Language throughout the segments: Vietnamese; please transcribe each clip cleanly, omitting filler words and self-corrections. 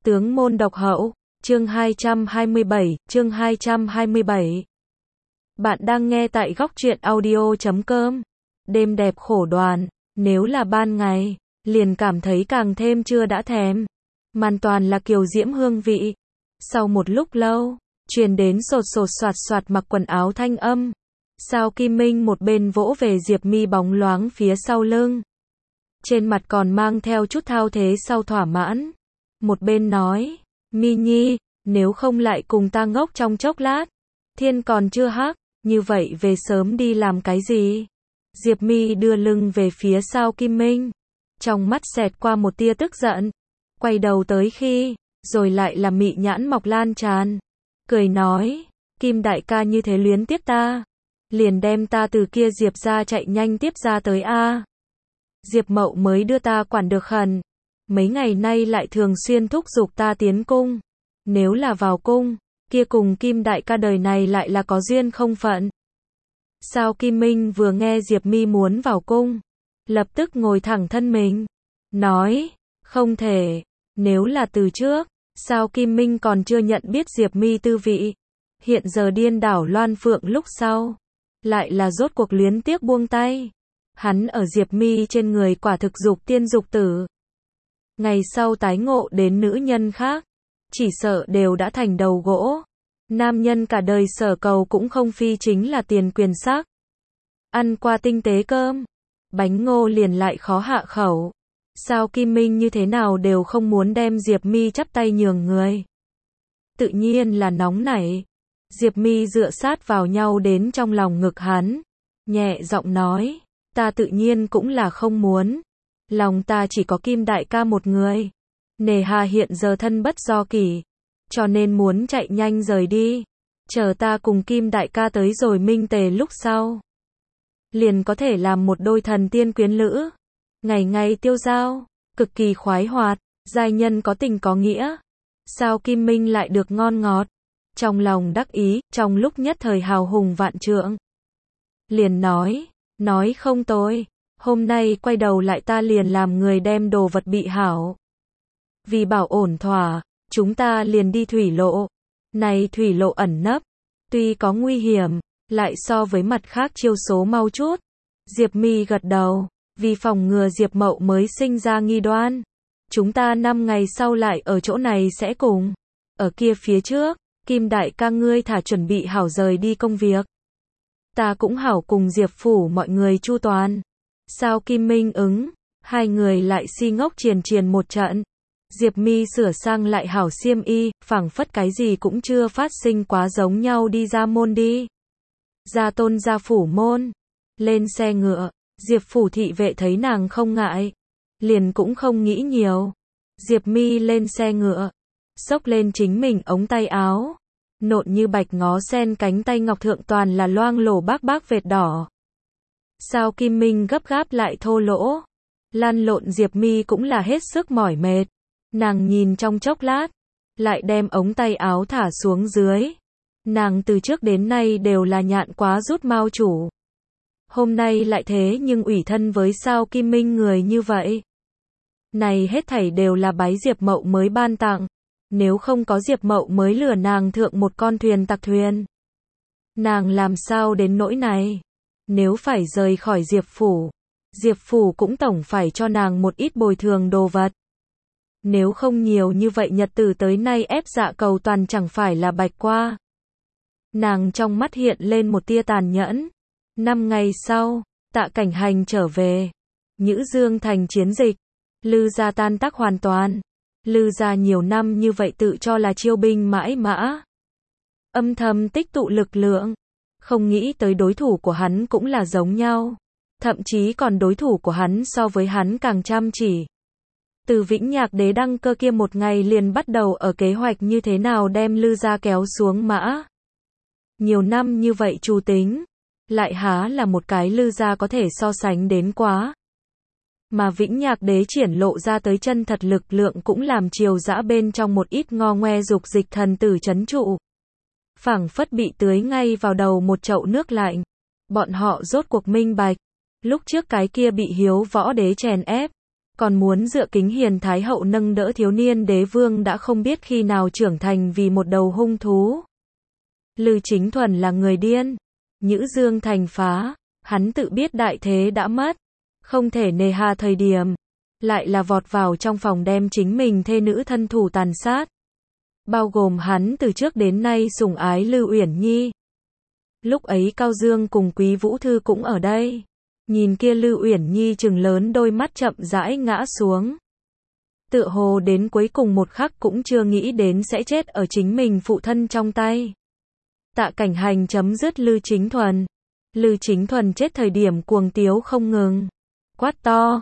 Tướng môn độc hậu, chương 227. Bạn đang nghe tại góc truyện audio.com. Đêm đẹp khổ đoàn, nếu là ban ngày, liền cảm thấy càng thêm chưa đã thèm. Hoàn toàn là kiều diễm hương vị. Sau một lúc lâu, truyền đến sột sột soạt soạt mặc quần áo thanh âm. Sao Kim Minh một bên vỗ về Diệp Mi bóng loáng phía sau lưng. Trên mặt còn mang theo chút thao thế sau thỏa mãn. Một bên nói, Mi Nhi, nếu không lại cùng ta ngốc trong chốc lát. Thiên còn chưa hắc, như vậy về sớm đi làm cái gì? Diệp Mi đưa lưng về phía sau Kim Minh. Trong mắt xẹt qua một tia tức giận. Quay đầu tới khi, rồi lại là mị nhãn mọc lan tràn. Cười nói, Kim đại ca như thế luyến tiếc ta. Liền đem ta từ kia Diệp ra chạy nhanh tiếp ra tới A. Diệp Mậu mới đưa ta quản được khẩn. Mấy ngày nay lại thường xuyên thúc giục ta tiến cung. Nếu là vào cung, kia cùng Kim đại ca đời này lại là có duyên không phận. Sao Kim Minh vừa nghe Diệp Mi muốn vào cung, lập tức ngồi thẳng thân mình. Nói, không thể, nếu là từ trước, sao Kim Minh còn chưa nhận biết Diệp Mi tư vị. Hiện giờ điên đảo loan phượng lúc sau, lại là rốt cuộc luyến tiếc buông tay. Hắn ở Diệp Mi trên người quả thực dục tiên dục tử. Ngày sau tái ngộ đến nữ nhân khác, chỉ sợ đều đã thành đầu gỗ. Nam nhân cả đời sở cầu cũng không phi chính là tiền quyền sắc. Ăn qua tinh tế cơm, bánh ngô liền lại khó hạ khẩu. Sao Kim Minh như thế nào đều không muốn đem Diệp Mi chắp tay nhường người. Tự nhiên là nóng nảy. Diệp Mi dựa sát vào nhau đến trong lòng ngực hắn, nhẹ giọng nói, ta tự nhiên cũng là không muốn. Lòng ta chỉ có Kim đại ca một người. Nề hà hiện giờ thân bất do kỷ, cho nên muốn chạy nhanh rời đi. Chờ ta cùng Kim đại ca tới rồi minh tề lúc sau, liền có thể làm một đôi thần tiên quyến lữ. Ngày ngày tiêu dao, cực kỳ khoái hoạt, giai nhân có tình có nghĩa. Sao Kim Minh lại được ngon ngọt. Trong lòng đắc ý, trong lúc nhất thời hào hùng vạn trượng. Liền nói không tôi, hôm nay quay đầu lại ta liền làm người đem đồ vật bị hảo. Vì bảo ổn thỏa, chúng ta liền đi thủy lộ. Này thủy lộ ẩn nấp, tuy có nguy hiểm, lại so với mặt khác chiêu số mau chút. Diệp Mi gật đầu, vì phòng ngừa Diệp Mậu mới sinh ra nghi đoan. Chúng ta 5 ngày sau lại ở chỗ này sẽ cùng. Ở kia phía trước, Kim đại ca ngươi thả chuẩn bị hảo rời đi công việc. Ta cũng hảo cùng Diệp phủ mọi người chu toàn. Sao Kim Minh ứng, hai người lại si ngốc triền một trận. Diệp Mi sửa sang lại hảo xiêm y, phảng phất cái gì cũng chưa phát sinh quá giống nhau đi ra môn đi. Ra tôn ra phủ môn, lên xe ngựa, Diệp phủ thị vệ thấy nàng không ngại, liền cũng không nghĩ nhiều. Diệp Mi lên xe ngựa, xốc lên chính mình ống tay áo, nộn như bạch ngó sen cánh tay ngọc thượng toàn là loang lổ bác vệt đỏ. Sao Kim Minh gấp gáp lại thô lỗ, lăn lộn Diệp Mi cũng là hết sức mỏi mệt. Nàng nhìn trong chốc lát, lại đem ống tay áo thả xuống dưới. Nàng từ trước đến nay đều là nhạn quá rút mau chủ. Hôm nay lại thế nhưng ủy thân với sao Kim Minh người như vậy. Này hết thảy đều là bái Diệp Mậu mới ban tặng. Nếu không có Diệp Mậu mới lừa nàng thượng một con thuyền tặc thuyền, nàng làm sao đến nỗi này. Nếu phải rời khỏi Diệp phủ cũng tổng phải cho nàng một ít bồi thường đồ vật. Nếu không nhiều như vậy nhật tử tới nay ép dạ cầu toàn chẳng phải là bạch qua. Nàng trong mắt hiện lên một tia tàn nhẫn. 5 ngày sau, Tạ Cảnh Hành trở về. Nhữ Dương thành chiến dịch, Lư gia tan tác hoàn toàn. Lư gia nhiều năm như vậy tự cho là chiêu binh mãi mã, âm thầm tích tụ lực lượng. Không nghĩ tới đối thủ của hắn cũng là giống nhau. Thậm chí còn đối thủ của hắn so với hắn càng chăm chỉ. Từ Vĩnh Nhạc đế đăng cơ kia một ngày liền bắt đầu ở kế hoạch như thế nào đem Lư gia kéo xuống mã. Nhiều năm như vậy chủ tính, lại há là một cái Lư gia có thể so sánh đến quá. Mà Vĩnh Nhạc đế triển lộ ra tới chân thật lực lượng cũng làm triều dã bên trong một ít ngo ngoe dục dịch thần tử trấn trụ. Phảng phất bị tưới ngay vào đầu một chậu nước lạnh. Bọn họ rốt cuộc minh bạch. Lúc trước cái kia bị Hiếu Võ đế chèn ép, còn muốn dựa kính hiền thái hậu nâng đỡ thiếu niên đế vương đã không biết khi nào trưởng thành vì một đầu hung thú. Lư Chính Thuần là người điên. Nhữ Dương thành phá, hắn tự biết đại thế đã mất, không thể nề hà thời điểm, lại là vọt vào trong phòng đem chính mình thê nữ thân thủ tàn sát. Bao gồm hắn từ trước đến nay sủng ái Lư Uyển Nhi. Lúc ấy Cao Dương cùng Quý Vũ Thư cũng ở đây. Nhìn kia Lư Uyển Nhi trừng lớn đôi mắt chậm rãi ngã xuống. Tựa hồ đến cuối cùng một khắc cũng chưa nghĩ đến sẽ chết ở chính mình phụ thân trong tay. Tạ Cảnh Hành chấm dứt Lư Chính Thuần. Lư Chính Thuần chết thời điểm cuồng tiếu không ngừng. Quát to,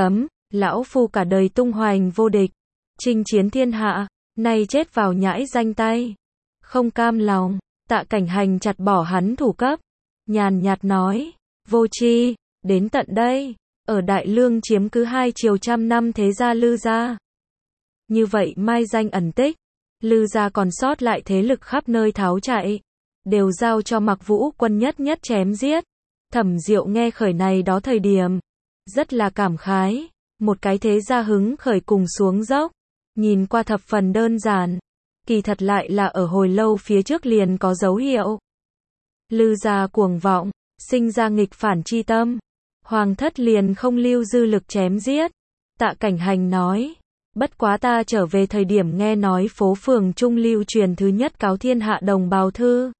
lão phu cả đời tung hoành vô địch, chinh chiến thiên hạ, nay chết vào nhãi danh tay. Không cam lòng, Tạ Cảnh Hành chặt bỏ hắn thủ cấp. Nhàn nhạt nói, vô tri, đến tận đây, ở Đại Lương chiếm cứ 2 triều trăm năm thế gia Lư gia. Như vậy mai danh ẩn tích, Lư gia còn sót lại thế lực khắp nơi tháo chạy, đều giao cho Mặc Vũ Quân nhất nhất chém giết. Thẩm Diệu nghe khởi này đó thời điểm, rất là cảm khái, một cái thế gia hứng khởi cùng xuống dốc, nhìn qua thập phần đơn giản, kỳ thật lại là ở hồi lâu phía trước liền có dấu hiệu. Lư gia cuồng vọng, sinh ra nghịch phản chi tâm, hoàng thất liền không lưu dư lực chém giết. Tạ Cảnh Hành nói, bất quá ta trở về thời điểm nghe nói phố phường trung lưu truyền thứ nhất cáo thiên hạ đồng bào thư.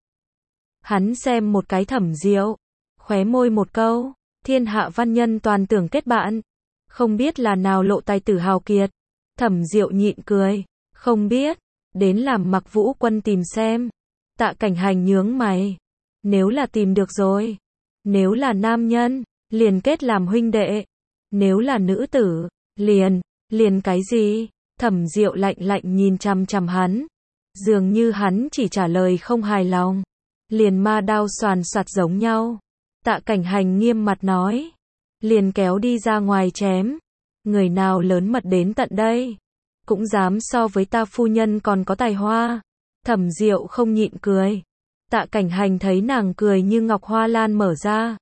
Hắn xem một cái Thẩm Diệu, khóe môi một câu, thiên hạ văn nhân toàn tưởng kết bạn, không biết là nào lộ tài tử hào kiệt. Thẩm Diệu nhịn cười, không biết, đến làm Mặc Vũ Quân tìm xem. Tạ Cảnh Hành nhướng mày, nếu là tìm được rồi, nếu là nam nhân, liền kết làm huynh đệ, nếu là nữ tử, liền cái gì? Thẩm Diệu lạnh lạnh nhìn chằm chằm hắn, dường như hắn chỉ trả lời không hài lòng, liền ma đao xoàn xoạt giống nhau. Tạ Cảnh Hành nghiêm mặt nói, liền kéo đi ra ngoài chém. Người nào lớn mật đến tận đây, cũng dám so với ta phu nhân còn có tài hoa. Thẩm Diệu không nhịn cười. Tạ Cảnh Hành thấy nàng cười như ngọc hoa lan mở ra,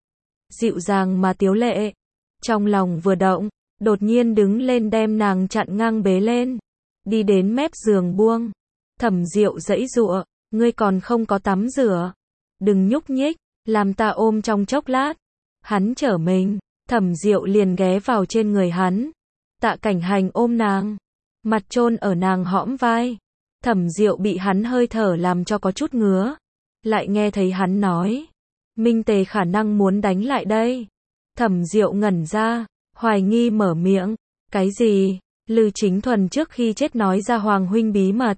dịu dàng mà tiếu lệ, trong lòng vừa động, đột nhiên đứng lên đem nàng chặn ngang bế lên, đi đến mép giường buông. Thẩm Diệu giãy giụa, ngươi còn không có tắm rửa, đừng nhúc nhích, làm ta ôm trong chốc lát. Hắn trở mình, Thẩm Diệu liền ghé vào trên người hắn. Tạ Cảnh Hành ôm nàng, mặt chôn ở nàng hõm vai. Thẩm Diệu bị hắn hơi thở làm cho có chút ngứa, lại nghe thấy hắn nói, Minh Tề khả năng muốn đánh lại đây. Thẩm Diệu ngẩn ra, hoài nghi mở miệng, cái gì? Lư Chính Thuần trước khi chết nói ra Hoàng huynh bí mật.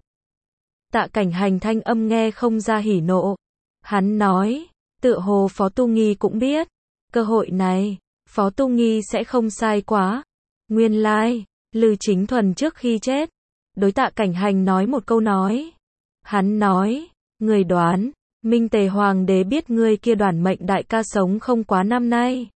Tạ Cảnh Hành thanh âm nghe không ra hỉ nộ. Hắn nói, tựa hồ Phó Tu Nghi cũng biết, cơ hội này, Phó Tu Nghi sẽ không sai quá. Nguyên lai, Lư Chính Thuần trước khi chết, đối Tạ Cảnh Hành nói một câu nói. Hắn nói, người đoán, Minh Tề Hoàng đế biết ngươi kia đoản mệnh đại ca sống không quá năm nay,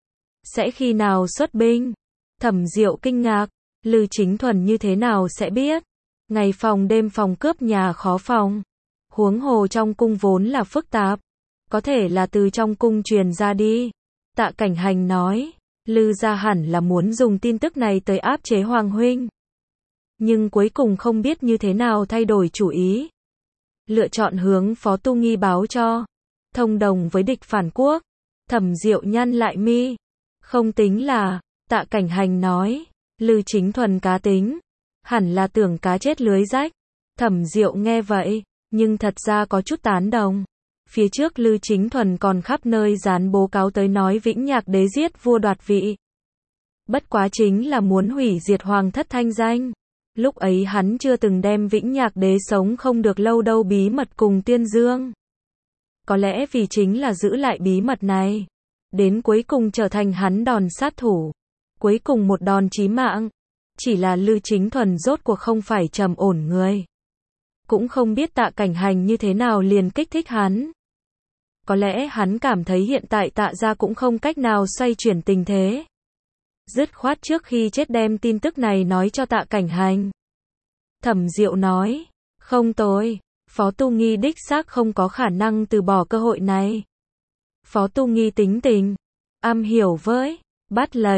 sẽ khi nào xuất binh? Thẩm Diệu kinh ngạc, Lư Chính Thuần như thế nào sẽ biết? Ngày phòng đêm phòng cướp nhà khó phòng. Huống hồ trong cung vốn là phức tạp, có thể là từ trong cung truyền ra đi. Tạ Cảnh Hành nói, Lư gia hẳn là muốn dùng tin tức này tới áp chế Hoàng huynh, nhưng cuối cùng không biết như thế nào thay đổi chủ ý, lựa chọn hướng Phó Tu Nghi báo cho, thông đồng với địch phản quốc. Thẩm Diệu nhăn lại mi, không tính là. Tạ Cảnh Hành nói, Lư Chính Thuần cá tính, hẳn là tưởng cá chết lưới rách. Thẩm Diệu nghe vậy, nhưng thật ra có chút tán đồng. Phía trước Lư Chính Thuần còn khắp nơi dán bố cáo tới nói Vĩnh Nhạc đế giết vua đoạt vị. Bất quá chính là muốn hủy diệt hoàng thất thanh danh. Lúc ấy hắn chưa từng đem Vĩnh Nhạc đế sống không được lâu đâu bí mật cùng Tiên Dương. Có lẽ vì chính là giữ lại bí mật này, đến cuối cùng trở thành hắn đòn sát thủ, cuối cùng một đòn chí mạng. Chỉ là Lư Chính Thuần rốt cuộc không phải trầm ổn người, cũng không biết Tạ Cảnh Hành như thế nào liền kích thích hắn. Có lẽ hắn cảm thấy hiện tại Tạ gia cũng không cách nào xoay chuyển tình thế, dứt khoát trước khi chết đem tin tức này nói cho Tạ Cảnh Hành. Thẩm Diệu nói, không tồi, Phó Tu Nghi đích xác không có khả năng từ bỏ cơ hội này. Phó Tu Nghi tính tình, am hiểu với, bắt lấy,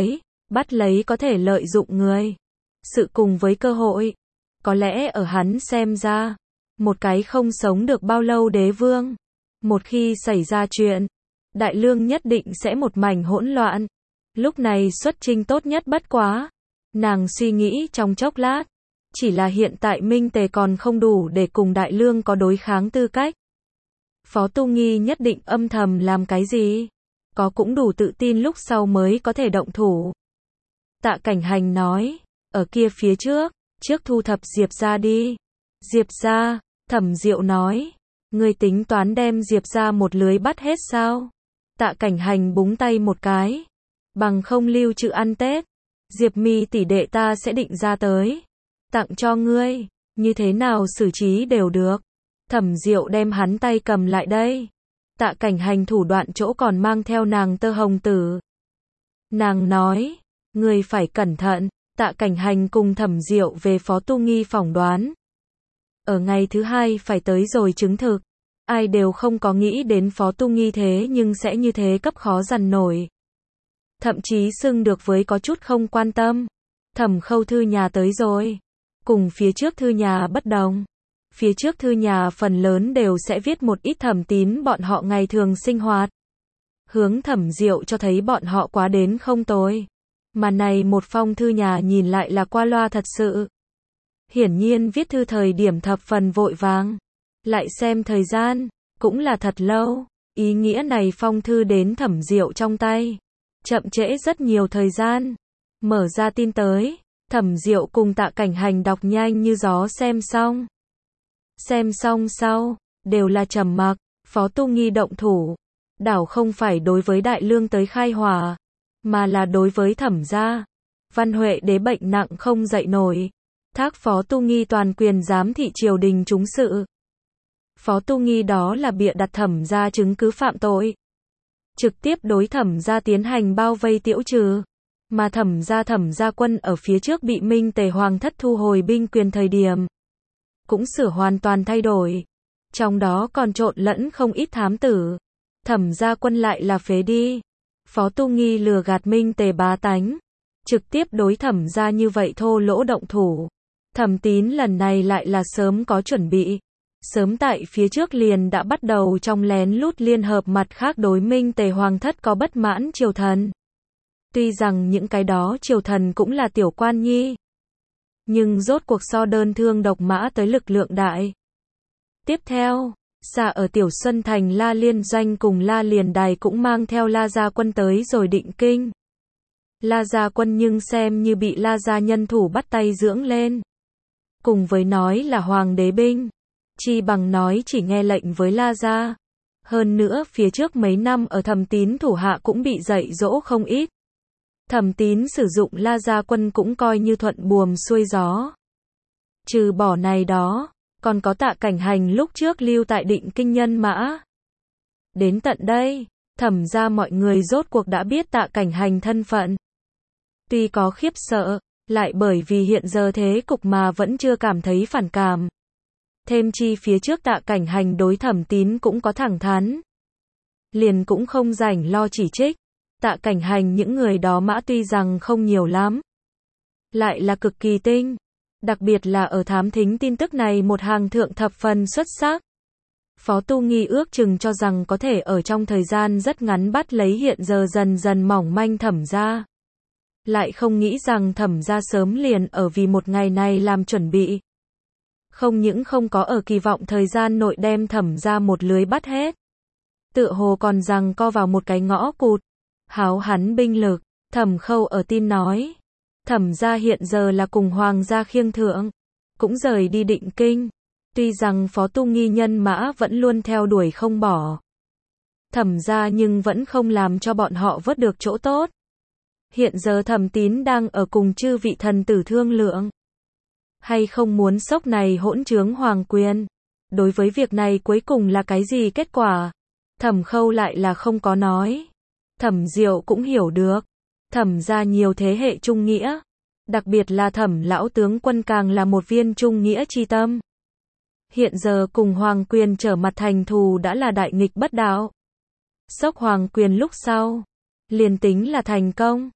bắt lấy có thể lợi dụng người. Sự cùng với cơ hội. Có lẽ ở hắn xem ra, một cái không sống được bao lâu đế vương. Một khi xảy ra chuyện, Đại Lương nhất định sẽ một mảnh hỗn loạn. Lúc này xuất chinh tốt nhất bất quá. Nàng suy nghĩ trong chốc lát. Chỉ là hiện tại Minh Tề còn không đủ để cùng Đại Lương có đối kháng tư cách. Phó Tu Nghi nhất định âm thầm làm cái gì? Có cũng đủ tự tin lúc sau mới có thể động thủ. Tạ Cảnh Hành nói, ở kia phía trước thu thập Diệp gia đi. Diệp gia, Thẩm Diệu nói, ngươi tính toán đem Diệp gia một lưới bắt hết sao? Tạ Cảnh Hành búng tay một cái, bằng không lưu trữ ăn Tết, Diệp Mi tỷ đệ ta sẽ định ra tới, tặng cho ngươi, như thế nào xử trí đều được. Thẩm Diệu đem hắn tay cầm lại đây. Tạ Cảnh Hành thủ đoạn chỗ còn mang theo nàng tơ hồng tử. Nàng nói, ngươi phải cẩn thận. Tạ Cảnh Hành cùng Thẩm Diệu về Phó Tu Nghi phỏng đoán. Ở ngày thứ hai phải tới rồi chứng thực. Ai đều không có nghĩ đến Phó Tu Nghi thế nhưng sẽ như thế cấp khó dằn nổi. Thậm chí xưng được với có chút không quan tâm. Thẩm Khâu thư nhà tới rồi. Cùng phía trước thư nhà bất đồng. Phía trước thư nhà phần lớn đều sẽ viết một ít Thẩm Tín bọn họ ngày thường sinh hoạt. Hướng Thẩm Diệu cho thấy bọn họ quá đến không tồi. Mà này một phong thư nhà nhìn lại là qua loa thật sự. Hiển nhiên viết thư thời điểm thập phần vội vàng. Lại xem thời gian, cũng là thật lâu. Ý nghĩa này phong thư đến Thẩm Diệu trong tay. Chậm trễ rất nhiều thời gian. Mở ra tin tới, Thẩm Diệu cùng Tạ Cảnh Hành đọc nhanh như gió xem xong. Xem xong sau, đều là trầm mặc. Phó Tu Nghi động thủ. Đảo không phải đối với Đại Lương tới khai hỏa, mà là đối với Thẩm gia. Văn Huệ đế bệnh nặng không dậy nổi. Thác Phó Tu Nghi toàn quyền giám thị triều đình chúng sự. Phó Tu Nghi đó là bịa đặt Thẩm gia chứng cứ phạm tội. Trực tiếp đối Thẩm gia tiến hành bao vây tiễu trừ. Mà Thẩm gia quân ở phía trước bị Minh Tề Hoàng thất thu hồi binh quyền thời điểm. Cũng sửa hoàn toàn thay đổi. Trong đó còn trộn lẫn không ít thám tử. Thẩm gia quân lại là phế đi. Phó Tu Nghi lừa gạt Minh Tề bá tánh. Trực tiếp đối Thẩm gia như vậy thô lỗ động thủ. Thẩm Tín lần này lại là sớm có chuẩn bị. Sớm tại phía trước liền đã bắt đầu trong lén lút liên hợp mặt khác đối Minh Tề Hoàng thất có bất mãn triều thần. Tuy rằng những cái đó triều thần cũng là tiểu quan nhi. Nhưng rốt cuộc so đơn thương độc mã tới lực lượng đại. Tiếp theo, xa ở Tiểu Xuân Thành La Liên Doanh cùng La Liền Đài cũng mang theo La Gia quân tới rồi Định Kinh. La Gia quân nhưng xem như bị La Gia nhân thủ bắt tay dưỡng lên. Cùng với nói là hoàng đế binh, chi bằng nói chỉ nghe lệnh với La Gia. Hơn nữa phía trước mấy năm ở Thẩm Tín thủ hạ cũng bị dạy dỗ không ít. Thẩm Tín sử dụng La Gia quân cũng coi như thuận buồm xuôi gió. Trừ bỏ này đó, còn có Tạ Cảnh Hành lúc trước lưu tại Định Kinh nhân mã. Đến tận đây, Thẩm gia mọi người rốt cuộc đã biết Tạ Cảnh Hành thân phận. Tuy có khiếp sợ, lại bởi vì hiện giờ thế cục mà vẫn chưa cảm thấy phản cảm. Thêm chi phía trước Tạ Cảnh Hành đối Thẩm Tín cũng có thẳng thắn. Liền cũng không rảnh lo chỉ trích. Tạ Cảnh Hành những người đó mã tuy rằng không nhiều lắm, lại là cực kỳ tinh. Đặc biệt là ở thám thính tin tức này một hàng thượng thập phần xuất sắc. Phó Tu Nghi ước chừng cho rằng có thể ở trong thời gian rất ngắn bắt lấy hiện giờ dần dần mỏng manh Thẩm gia. Lại không nghĩ rằng Thẩm gia sớm liền ở vì một ngày này làm chuẩn bị. Không những không có ở kỳ vọng thời gian nội đem Thẩm gia một lưới bắt hết. Tựa hồ còn rằng co vào một cái ngõ cụt. Háo hắn binh lực, Thẩm Khâu ở tin nói. Thẩm gia hiện giờ là cùng hoàng gia khiêng thượng. Cũng rời đi Định Kinh. Tuy rằng Phó Tu Nghi nhân mã vẫn luôn theo đuổi không bỏ. Thẩm gia nhưng vẫn không làm cho bọn họ vớt được chỗ tốt. Hiện giờ Thẩm Tín đang ở cùng chư vị thần tử thương lượng. Hay không muốn sốc này hỗn trướng hoàng quyền. Đối với việc này cuối cùng là cái gì kết quả? Thẩm Khâu lại là không có nói. Thẩm Diệu cũng hiểu được. Thẩm gia nhiều thế hệ trung nghĩa. Đặc biệt là Thẩm lão tướng quân càng là một viên trung nghĩa chi tâm. Hiện giờ cùng hoàng quyền trở mặt thành thù đã là đại nghịch bất đạo. Sốc hoàng quyền lúc sau. Liền tính là thành công.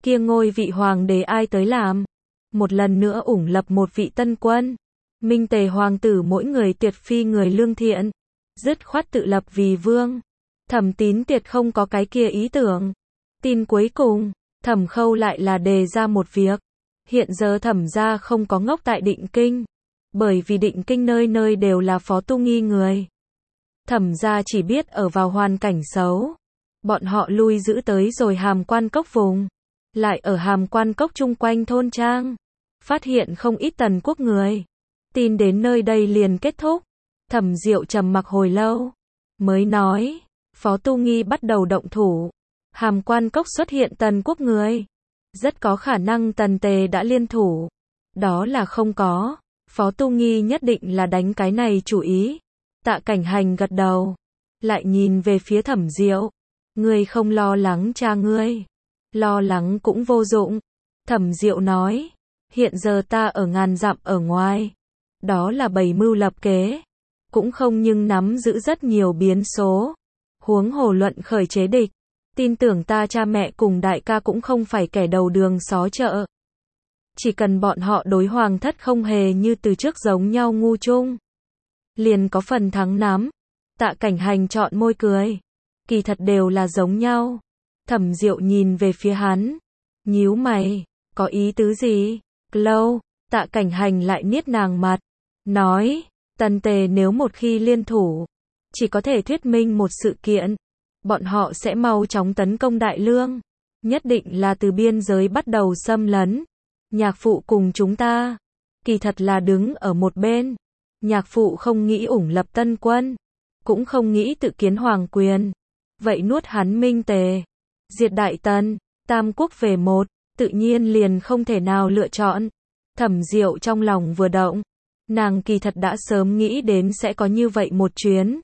kia ngôi vị hoàng đế ai tới làm? Một lần nữa ủng lập một vị tân quân. Minh Tề hoàng tử mỗi người tuyệt phi người lương thiện, dứt khoát tự lập vì vương. Thẩm Tín tuyệt không có cái kia ý tưởng. Tin cuối cùng, Thẩm Khâu lại là đề ra một việc. Hiện giờ Thẩm gia không có ngốc tại Định Kinh, bởi vì Định Kinh nơi nơi đều là Phó Tu Nghi người. Thẩm gia chỉ biết ở vào hoàn cảnh xấu. Bọn họ lui giữ tới rồi Hàm Quan Cốc vùng, lại ở Hàm Quan Cốc chung quanh thôn trang, phát hiện không ít Tần quốc người. Tin đến nơi đây liền kết thúc. Thẩm Diệu trầm mặc hồi lâu, mới nói, Phó Tu Nghi bắt đầu động thủ. Hàm Quan Cốc xuất hiện Tần quốc người. Rất có khả năng Tần Tề đã liên thủ. Đó là không có. Phó Tu Nghi nhất định là đánh cái này chủ ý. Tạ Cảnh Hành gật đầu, lại nhìn về phía Thẩm Diệu. Ngươi không lo lắng cha ngươi. Lo lắng cũng vô dụng. Thẩm Diệu nói, hiện giờ ta ở ngàn dặm ở ngoài. Đó là bày mưu lập kế. Cũng không nhưng nắm giữ rất nhiều biến số. Huống hồ luận khởi chế địch. Tin tưởng ta cha mẹ cùng đại ca cũng không phải kẻ đầu đường xó chợ. Chỉ cần bọn họ đối hoàng thất không hề như từ trước giống nhau ngu chung, liền có phần thắng nắm. Tạ Cảnh Hành chọn môi cười. Kỳ thật đều là giống nhau. Thẩm Diệu nhìn về phía hắn, nhíu mày, có ý tứ gì? Lâu, Tạ Cảnh Hành lại niết nàng mặt, nói, Tần Tề nếu một khi liên thủ, chỉ có thể thuyết minh một sự kiện. Bọn họ sẽ mau chóng tấn công Đại Lương. Nhất định là từ biên giới bắt đầu xâm lấn. Nhạc phụ cùng chúng ta, kỳ thật là đứng ở một bên. Nhạc phụ không nghĩ ủng lập tân quân, cũng không nghĩ tự kiến hoàng quyền. Vậy nuốt hắn Minh Tề, diệt Đại Tần, tam quốc về một, tự nhiên liền không thể nào lựa chọn. Thẩm Diệu trong lòng vừa động, nàng kỳ thật đã sớm nghĩ đến sẽ có như vậy một chuyến.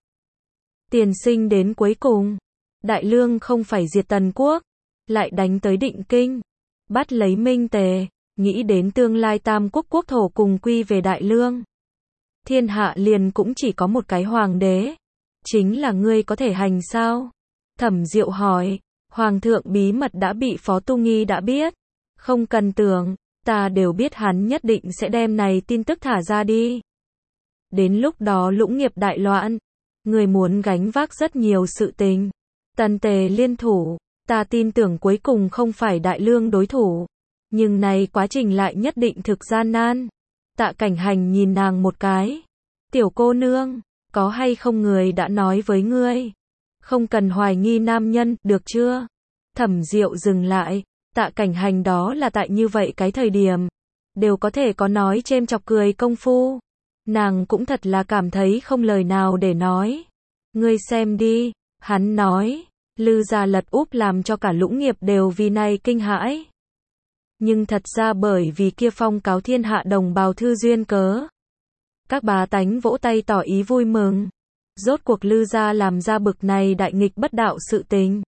Tiền sinh đến cuối cùng, Đại Lương không phải diệt Tần quốc, lại đánh tới Định Kinh, bắt lấy Minh Tề, nghĩ đến tương lai tam quốc quốc thổ cùng quy về Đại Lương. Thiên hạ liền cũng chỉ có một cái hoàng đế, chính là ngươi có thể hành sao? Thẩm Diệu hỏi, hoàng thượng bí mật đã bị Phó Tu Nghi đã biết, không cần tưởng, ta đều biết hắn nhất định sẽ đem này tin tức thả ra đi. Đến lúc đó lũng nghiệp đại loạn, người muốn gánh vác rất nhiều sự tình. Tần Tề liên thủ, ta tin tưởng cuối cùng không phải Đại Lương đối thủ, nhưng này quá trình lại nhất định thực gian nan. Tạ Cảnh Hành nhìn nàng một cái, tiểu cô nương, có hay không người đã nói với ngươi? Không cần hoài nghi nam nhân, được chưa? Thẩm Diệu dừng lại, Tạ Cảnh Hành đó là tại như vậy cái thời điểm, đều có thể có nói chêm chọc cười công phu. Nàng cũng thật là cảm thấy không lời nào để nói. Ngươi xem đi, hắn nói, Lư gia lật úp làm cho cả lũng nghiệp đều vì này kinh hãi. Nhưng thật ra bởi vì kia phong cáo thiên hạ đồng bào thư duyên cớ. Các bá tánh vỗ tay tỏ ý vui mừng. Rốt cuộc Lư gia làm ra bực này đại nghịch bất đạo sự tình.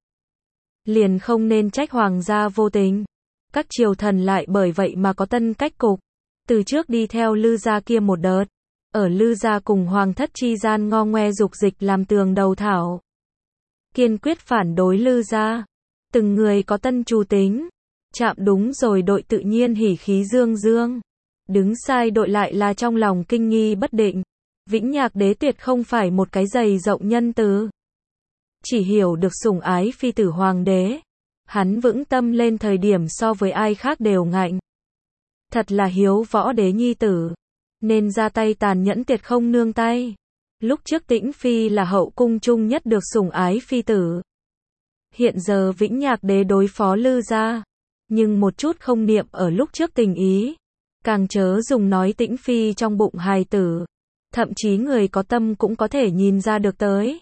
Liền không nên trách hoàng gia vô tình. Các triều thần lại bởi vậy mà có tân cách cục. Từ trước đi theo Lư gia kia một đợt. Ở Lư gia cùng hoàng thất chi gian ngo ngoe dục dịch làm tường đầu thảo. Kiên quyết phản đối Lư gia. Từng người có tân chủ tính. Chạm đúng rồi đội tự nhiên hỉ khí dương dương. Đứng sai đội lại là trong lòng kinh nghi bất định. Vĩnh Nhạc Đế tuyệt không phải một cái dày rộng nhân từ. Chỉ hiểu được sủng ái phi tử hoàng đế. Hắn vững tâm lên thời điểm so với ai khác đều ngạnh. Thật là hiếu võ đế nhi tử. Nên ra tay tàn nhẫn tuyệt không nương tay. Lúc trước Tĩnh Phi là hậu cung chung nhất được sủng ái phi tử. Hiện giờ Vĩnh Nhạc Đế đối phó Lư gia. Nhưng một chút không niệm ở lúc trước tình ý. Càng chớ dùng nói Tĩnh Phi trong bụng hài tử. Thậm chí người có tâm cũng có thể nhìn ra được tới.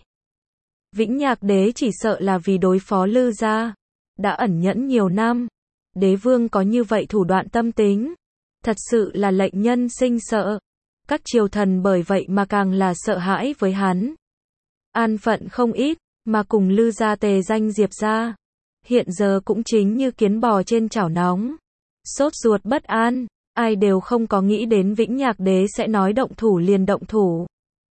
Vĩnh Nhạc Đế chỉ sợ là vì đối phó Lư gia. Đã ẩn nhẫn nhiều năm. Đế vương có như vậy thủ đoạn tâm tính. Thật sự là lệnh nhân sinh sợ. Các triều thần bởi vậy mà càng là sợ hãi với hắn. An phận không ít, mà cùng Lư gia tề danh Diệp gia. Hiện giờ cũng chính như kiến bò trên chảo nóng. Sốt ruột bất an, ai đều không có nghĩ đến Vĩnh Nhạc Đế sẽ nói động thủ liền động thủ.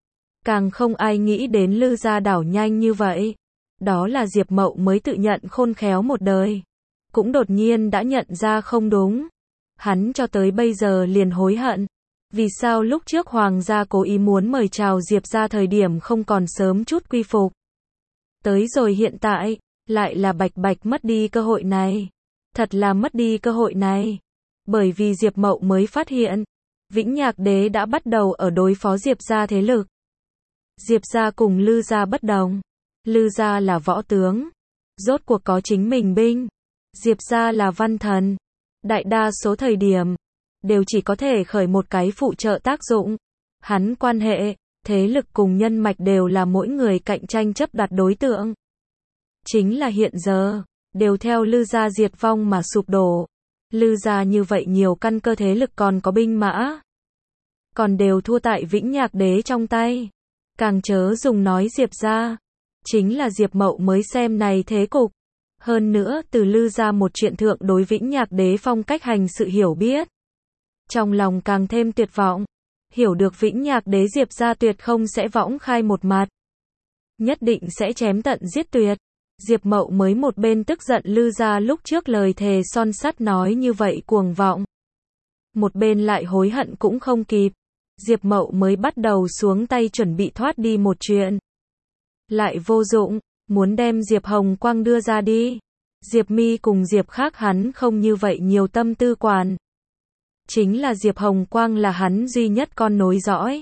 Càng không ai nghĩ đến Lư gia đảo nhanh như vậy. Đó là Diệp Mậu mới tự nhận khôn khéo một đời. cũng đột nhiên đã nhận ra không đúng. Hắn cho tới bây giờ liền hối hận. Vì sao lúc trước Hoàng gia cố ý muốn mời chào Diệp gia thời điểm không còn sớm chút quy phục. Tới rồi hiện tại, lại là bạch bạch mất đi cơ hội này. Thật là mất đi cơ hội này. Bởi vì Diệp Mậu mới phát hiện, Vĩnh Nhạc Đế đã bắt đầu ở đối phó Diệp gia thế lực. Diệp gia cùng Lư gia bất đồng. Lư gia là võ tướng, rốt cuộc có chính mình binh. Diệp gia là văn thần. Đại đa số thời điểm, đều chỉ có thể khởi một cái phụ trợ tác dụng. Hắn quan hệ, thế lực cùng nhân mạch đều là mỗi người cạnh tranh chấp đặt đối tượng. Chính là hiện giờ, đều theo Lư gia diệt vong mà sụp đổ. Lư gia như vậy nhiều căn cơ thế lực còn có binh mã, còn đều thua tại Vĩnh Nhạc Đế trong tay. Càng chớ dùng nói Diệp gia. Chính là Diệp Mậu mới xem này thế cục. Hơn nữa từ Lư gia một chuyện thượng đối Vĩnh Nhạc Đế phong cách hành sự hiểu biết. Trong lòng càng thêm tuyệt vọng. Hiểu được Vĩnh Nhạc Đế Diệp gia tuyệt không sẽ võng khai một mặt. Nhất định sẽ chém tận giết tuyệt. Diệp Mậu mới một bên tức giận Lư gia lúc trước lời thề son sắt nói như vậy cuồng vọng. Một bên lại hối hận cũng không kịp. Diệp Mậu mới bắt đầu xuống tay chuẩn bị thoát đi một chuyện. Lại vô dụng, muốn đem Diệp Hồng Quang đưa ra đi. Diệp Mi cùng Diệp Khác hắn không như vậy nhiều tâm tư quản. Chính là Diệp Hồng Quang là hắn duy nhất con nối dõi.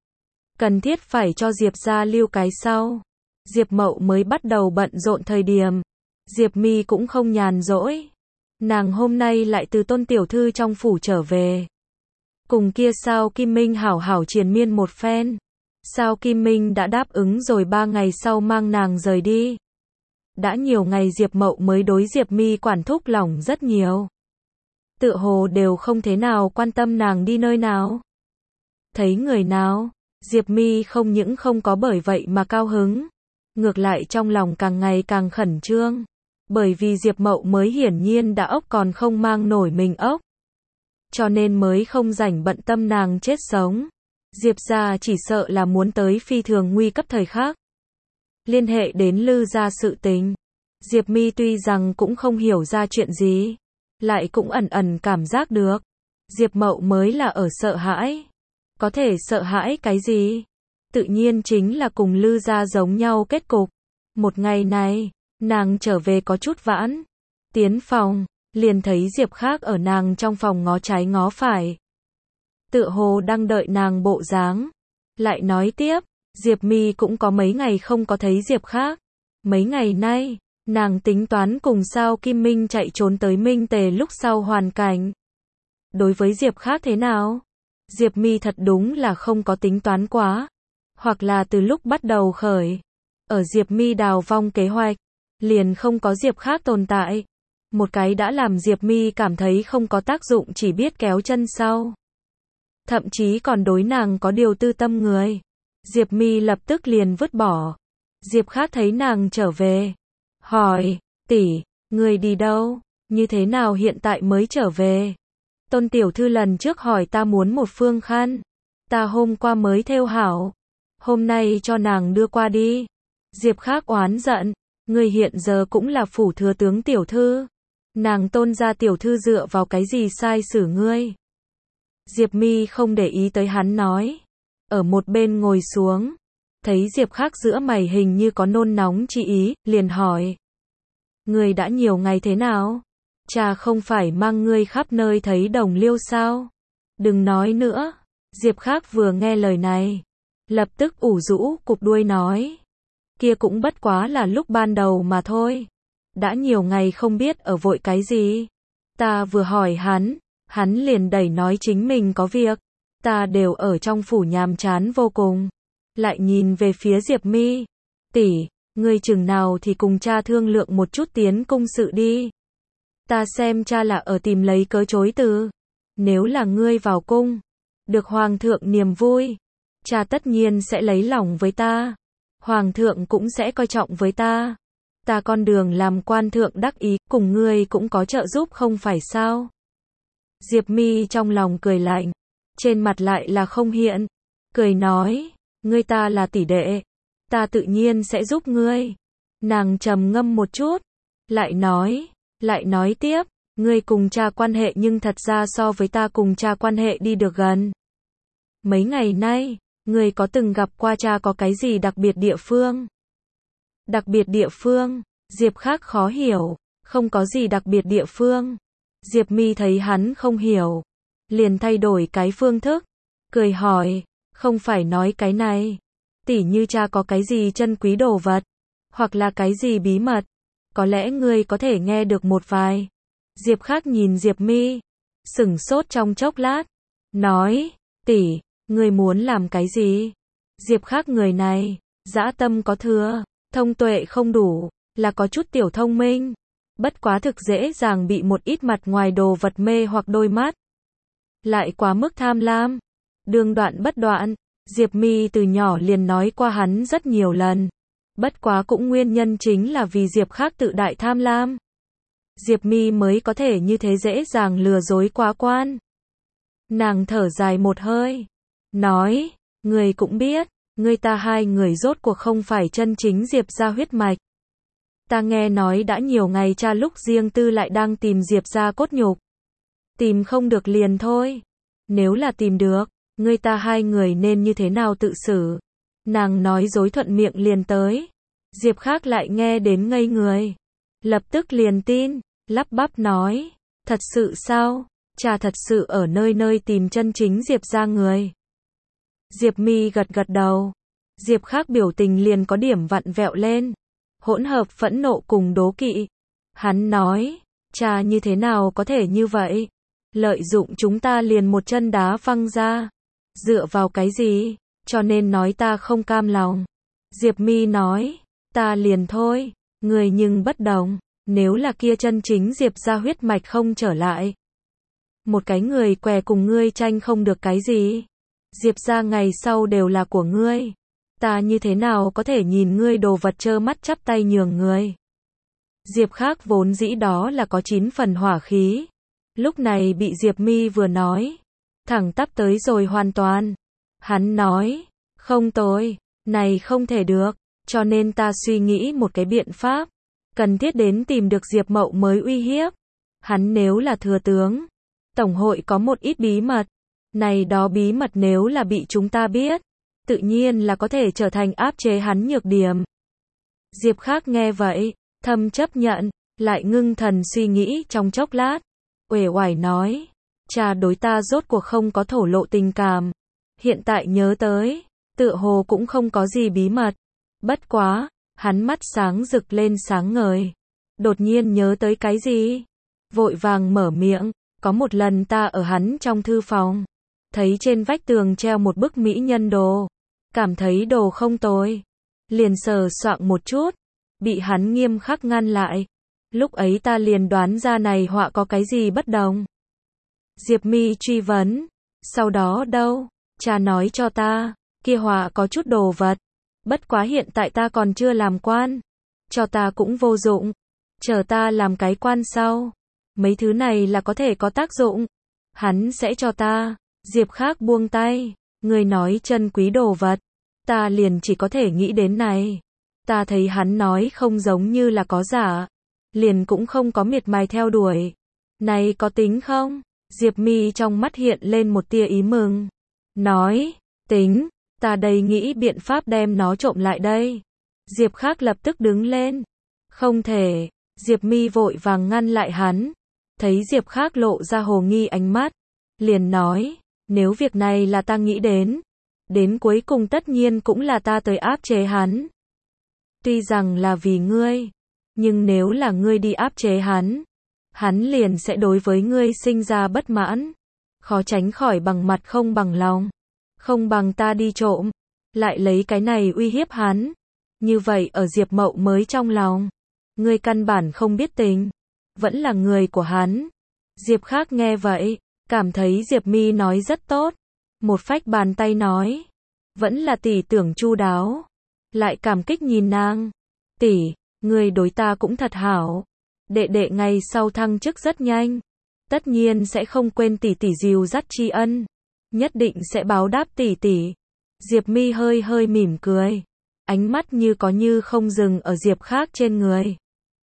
Cần thiết phải cho Diệp gia lưu cái sau. Diệp Mậu mới bắt đầu bận rộn thời điểm. Diệp Mi cũng không nhàn rỗi. Nàng hôm nay lại từ Tôn tiểu thư trong phủ trở về. Cùng kia Sao Kim Minh hảo hảo triền miên một phen. Sao Kim Minh đã đáp ứng rồi 3 ngày sau mang nàng rời đi. Đã nhiều ngày Diệp Mậu mới đối Diệp Mi quản thúc lỏng rất nhiều. Tựa hồ đều không thế nào quan tâm nàng đi nơi nào. Thấy người nào, Diệp Mi không những không có bởi vậy mà cao hứng. Ngược lại trong lòng càng ngày càng khẩn trương. Bởi vì Diệp Mậu mới hiển nhiên đã ốc còn không mang nổi mình ốc. Cho nên mới không rảnh bận tâm nàng chết sống. Diệp gia chỉ sợ là muốn tới phi thường nguy cấp thời khắc. Liên hệ đến Lư gia sự tình. Diệp Mi tuy rằng cũng không hiểu ra chuyện gì, lại cũng ẩn ẩn cảm giác được. Diệp Mậu mới là ở sợ hãi. Có thể sợ hãi cái gì? Tự nhiên chính là cùng Lư gia giống nhau kết cục. Một ngày này, nàng trở về có chút vãn. Tiến phòng, liền thấy Diệp Khác ở nàng trong phòng ngó trái ngó phải. Tựa hồ đang đợi nàng bộ dáng. Lại nói tiếp, Diệp Mi cũng có mấy ngày không có thấy Diệp Khác. Mấy ngày nay, nàng tính toán cùng Sao Kim Minh chạy trốn tới Minh Tề lúc sau hoàn cảnh. Đối với Diệp Khác thế nào? Diệp Mi thật đúng là không có tính toán quá. Hoặc là từ lúc bắt đầu khởi. Ở Diệp Mi đào vong kế hoạch, liền không có Diệp Khác tồn tại. Một cái đã làm Diệp Mi cảm thấy không có tác dụng chỉ biết kéo chân sau. Thậm chí còn đối nàng có điều tư tâm người. Diệp Mi lập tức liền vứt bỏ. Diệp Khác thấy nàng trở về. Hỏi, tỷ, người đi đâu? Như thế nào hiện tại mới trở về? Tôn tiểu thư lần trước hỏi ta muốn một phương khăn. Ta hôm qua mới thêu hảo. Hôm nay cho nàng đưa qua đi. Diệp Khác oán giận. Người hiện giờ cũng là phủ thừa tướng tiểu thư. Nàng Tôn gia tiểu thư dựa vào cái gì sai xử ngươi? Diệp Mi không để ý tới hắn nói. Ở một bên ngồi xuống. Thấy Diệp Khác giữa mày hình như có nôn nóng chi ý, liền hỏi. Ngươi đã nhiều ngày thế nào? Cha không phải mang ngươi khắp nơi thấy đồng liêu sao? Đừng nói nữa. Diệp Khác vừa nghe lời này, lập tức ủ rũ cụp đuôi nói. Kia cũng bất quá là lúc ban đầu mà thôi. Đã nhiều ngày không biết ở vội cái gì. Ta vừa hỏi hắn liền đẩy nói chính mình có việc. Ta đều ở trong phủ nhàm chán vô cùng. Lại nhìn về phía Diệp Mi. Tỷ, ngươi chừng nào thì cùng cha thương lượng một chút tiến cung sự đi. Ta xem cha là ở tìm lấy cớ chối từ. Nếu là ngươi vào cung, được hoàng thượng niềm vui, cha tất nhiên sẽ lấy lòng với ta. Hoàng thượng cũng sẽ coi trọng với ta. Ta con đường làm quan thượng đắc ý, cùng ngươi cũng có trợ giúp không phải sao? Diệp Mi trong lòng cười lạnh, trên mặt lại là không hiện. Cười nói, ngươi ta là tỷ đệ, ta tự nhiên sẽ giúp ngươi. Nàng trầm ngâm một chút, lại nói, Lại nói tiếp, ngươi cùng cha quan hệ nhưng thật ra so với ta cùng cha quan hệ đi được gần. Mấy ngày nay, ngươi có từng gặp qua cha có cái gì đặc biệt địa phương? Đặc biệt địa phương? Diệp Khắc khó hiểu, không có gì đặc biệt địa phương. Diệp Mi thấy hắn không hiểu, liền thay đổi cái phương thức, cười hỏi, không phải nói cái này, tỉ như cha có cái gì chân quý đồ vật, hoặc là cái gì bí mật, có lẽ ngươi có thể nghe được một vài. Diệp Khắc nhìn Diệp Mi, sững sốt trong chốc lát, nói, tỷ, ngươi muốn làm cái gì? Diệp Khắc người này, dã tâm có thừa, thông tuệ không đủ, là có chút tiểu thông minh, bất quá thực dễ dàng bị một ít mặt ngoài đồ vật mê hoặc đôi mắt. Lại quá mức tham lam, đương đoạn bất đoạn, Diệp Mi từ nhỏ liền nói qua hắn rất nhiều lần. Bất quá cũng nguyên nhân chính là vì Diệp Khắc tự đại tham lam. Diệp Mi mới có thể như thế dễ dàng lừa dối quá quan. Nàng thở dài một hơi, nói, người cũng biết, người ta hai người rốt cuộc không phải chân chính Diệp gia huyết mạch. Ta nghe nói đã nhiều ngày cha lúc riêng tư lại đang tìm Diệp gia cốt nhục. Tìm không được liền thôi. Nếu là tìm được, người ta hai người nên như thế nào tự xử? Nàng nói dối thuận miệng liền tới. Diệp Khắc lại nghe đến ngây người. Lập tức liền tin, lắp bắp nói. Thật sự sao? Cha thật sự ở nơi nơi tìm chân chính Diệp gia người. Diệp Mi gật gật đầu. Diệp Khắc biểu tình liền có điểm vặn vẹo lên. Hỗn hợp phẫn nộ cùng đố kỵ. Hắn nói, cha như thế nào có thể như vậy? Lợi dụng chúng ta liền một chân đá văng ra. Dựa vào cái gì? Cho nên nói ta không cam lòng. Diệp Mi nói, ta liền thôi, người nhưng bất đồng, nếu là kia chân chính Diệp gia huyết mạch không trở lại. Một cái người què cùng ngươi tranh không được cái gì. Diệp gia ngày sau đều là của ngươi. Ta như thế nào có thể nhìn ngươi đồ vật trơ mắt chắp tay nhường người. Diệp Khắc vốn dĩ đó là có 9 phần hỏa khí. Lúc này bị Diệp Mi vừa nói, thẳng tắp tới rồi hoàn toàn. Hắn nói, không tôi, này không thể được, cho nên ta suy nghĩ một cái biện pháp, cần thiết đến tìm được Diệp Mậu mới uy hiếp. Hắn nếu là thừa tướng, tổng hội có một ít bí mật, này đó bí mật nếu là bị chúng ta biết, tự nhiên là có thể trở thành áp chế hắn nhược điểm. Diệp Khắc nghe vậy, thầm chấp nhận, lại ngưng thần suy nghĩ trong chốc lát, uể oải nói, cha đối ta rốt cuộc không có thổ lộ tình cảm. Hiện tại nhớ tới, tựa hồ cũng không có gì bí mật. Bất quá, hắn mắt sáng rực lên sáng ngời. Đột nhiên nhớ tới cái gì? Vội vàng mở miệng, có một lần ta ở hắn trong thư phòng, thấy trên vách tường treo một bức mỹ nhân đồ, cảm thấy đồ không tồi, liền sờ soạng một chút, bị hắn nghiêm khắc ngăn lại. Lúc ấy ta liền đoán ra này họa có cái gì bất đồng. Diệp Mi truy vấn, sau đó đâu? Cha nói cho ta, kia họa có chút đồ vật, bất quá hiện tại ta còn chưa làm quan, cho ta cũng vô dụng, chờ ta làm cái quan sau, mấy thứ này là có thể có tác dụng, hắn sẽ cho ta. Diệp Khắc buông tay, người nói chân quý đồ vật, ta liền chỉ có thể nghĩ đến này. Ta thấy hắn nói không giống như là có giả, liền cũng không có miệt mài theo đuổi. Này có tính không? Diệp Mi trong mắt hiện lên một tia ý mừng, nói, tính, ta đây nghĩ biện pháp đem nó trộm lại đây. Diệp Khắc lập tức đứng lên, không thể. Diệp Mi vội vàng ngăn lại hắn, thấy Diệp Khắc lộ ra hồ nghi ánh mắt, liền nói, nếu việc này là ta nghĩ đến cuối cùng tất nhiên cũng là ta tới áp chế hắn. Tuy rằng là vì ngươi, nhưng nếu là ngươi đi áp chế hắn liền sẽ đối với ngươi sinh ra bất mãn, khó tránh khỏi bằng mặt không bằng lòng, không bằng ta đi trộm, lại lấy cái này uy hiếp hắn. Như vậy ở Diệp Mậu mới trong lòng, ngươi căn bản không biết tình, vẫn là người của hắn. Diệp Khắc nghe vậy, cảm thấy Diệp Mi nói rất tốt, một phách bàn tay nói, vẫn là tỷ tưởng chu đáo, lại cảm kích nhìn nàng, tỷ, ngươi đối ta cũng thật hảo, đệ đệ ngày sau thăng chức rất nhanh, tất nhiên sẽ không quên tỷ tỷ dìu dắt tri ân, nhất định sẽ báo đáp tỷ tỷ. Diệp Mi hơi hơi mỉm cười, ánh mắt như có như không dừng ở Diệp Khắc trên người.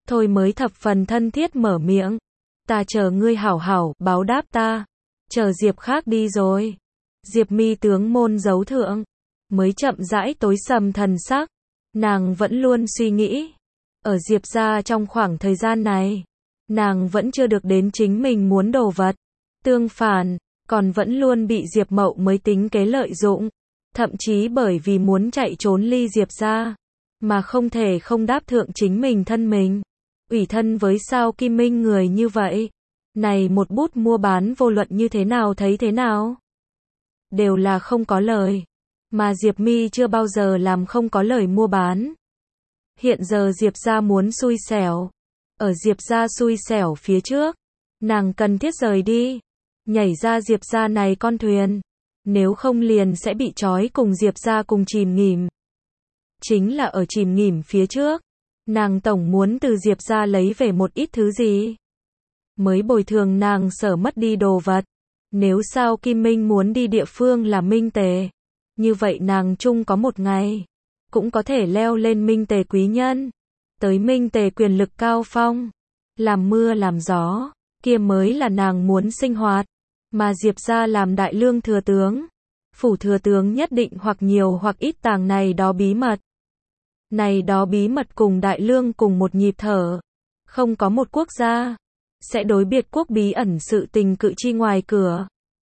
Thôi mới thập phần thân thiết mở miệng. Ta chờ ngươi hảo hảo báo đáp ta. Chờ Diệp khác đi rồi. Diệp mi tướng môn giấu thượng. Mới chậm rãi tối sầm thần sắc. Nàng vẫn luôn suy nghĩ. Ở Diệp gia trong khoảng thời gian này. Nàng vẫn chưa được đến chính mình muốn đồ vật. Tương phản, còn vẫn luôn bị Diệp Mậu mới tính kế lợi dụng. Thậm chí bởi vì muốn chạy trốn ly Diệp gia. Mà không thể không đáp thượng chính mình thân mình. Ủy thân với sao Kim Minh người như vậy. Này một bút mua bán vô luận như thế nào thấy thế nào. Đều là không có lời. Mà Diệp mi chưa bao giờ làm không có lời mua bán. Hiện giờ Diệp gia muốn xui xẻo. Ở Diệp gia xui xẻo phía trước. Nàng cần thiết rời đi. Nhảy ra Diệp gia này con thuyền. Nếu không liền sẽ bị trói cùng Diệp gia cùng chìm nghỉm. Chính là ở chìm nghỉm phía trước. Nàng tổng muốn từ Diệp gia lấy về một ít thứ gì. Mới bồi thường nàng sở mất đi đồ vật. Nếu sao Kim Minh muốn đi địa phương là Minh Tề. Như vậy nàng chung có một ngày. Cũng có thể leo lên Minh Tề quý nhân. Tới Minh Tề quyền lực cao phong. Làm mưa làm gió. Kia mới là nàng muốn sinh hoạt. Mà Diệp gia làm đại lương thừa tướng. Phủ thừa tướng nhất định hoặc nhiều hoặc ít tàng này đó bí mật. Này đó bí mật cùng đại lương cùng một nhịp thở. Không có một quốc gia sẽ đối biệt quốc bí ẩn sự tình cự chi ngoài cửa.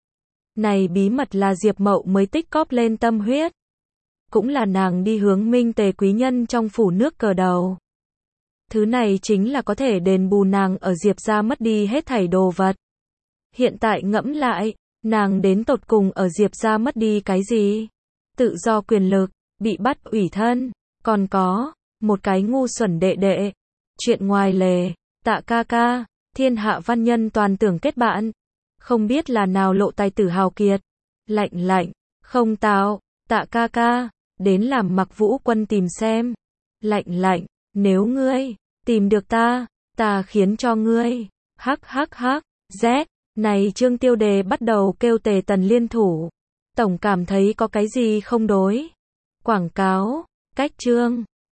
Này bí mật là Diệp Mậu mới tích cóp lên tâm huyết. Cũng là nàng đi hướng Minh Tề quý nhân trong phủ nước cờ đầu. Thứ này chính là có thể đền bù nàng ở Diệp gia mất đi hết thảy đồ vật. Hiện tại ngẫm lại, nàng đến tột cùng ở Diệp gia mất đi cái gì? Tự do quyền lực, bị bắt ủy thân, còn có một cái ngu xuẩn đệ đệ. Chuyện ngoài lề, Tạ ca ca, thiên hạ văn nhân toàn tưởng kết bạn. Không biết là nào lộ tài tử hào kiệt. Lạnh, không tào, Tạ ca ca, đến làm Mặc Vũ Quân tìm xem. Lạnh, nếu ngươi tìm được ta khiến cho ngươi. Hắc, Z. Này Trương Tiêu Đề bắt đầu kêu Tề Tần liên thủ. Tổng cảm thấy có cái gì không đối. Quảng cáo, cách chương.